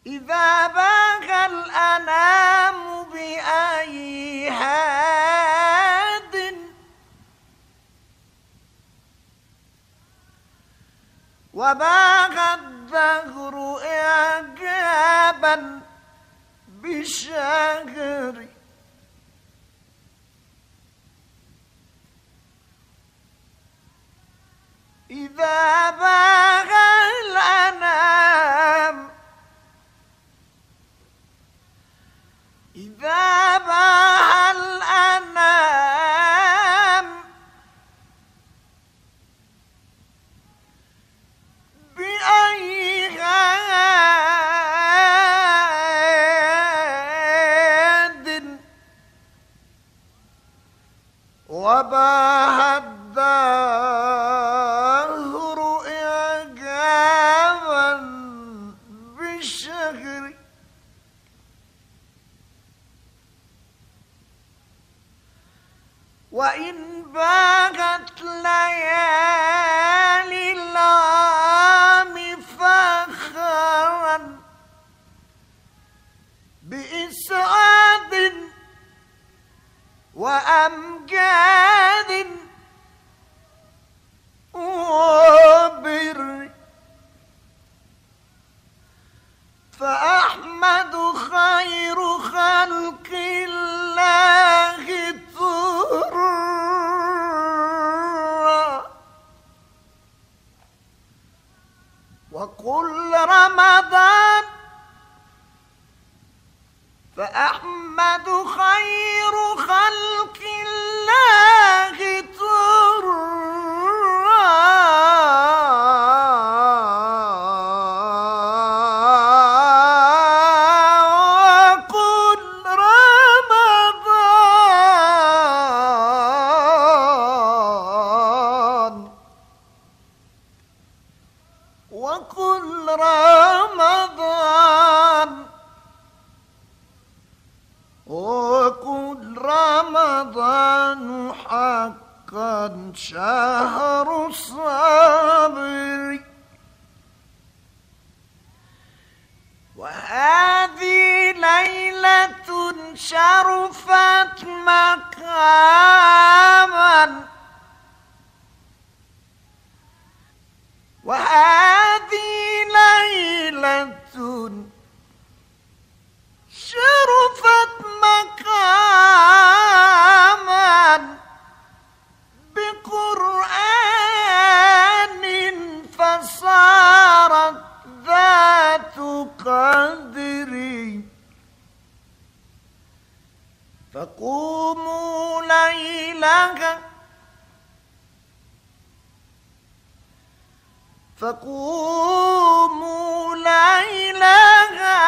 إذا باغى الأنام بأي هاد وباغى الدهر إعجابا بالشهر إذا باغى الأنام إذا باغى الأنام بأي هاد وباهى الدهر إعجابا بالشهر وإن باغت ليالي العام فخرا بإسعاد وأمجاد وبر فأحمد خير خلق الله طرا وكل رمضان فأحمد خير خلق الله طرا وكل رمضان وكل رمضان حقا شهر الصبر وهذه ليلة شرفت مقاما وهذه ليلة شرفت مقاما بقرآن فصارت ذات قدر فقوموا ليلها فقوموا ليلها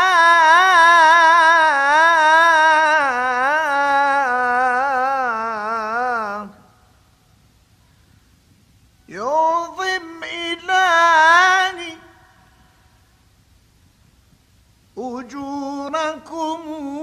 يعظم إلهي أجوركم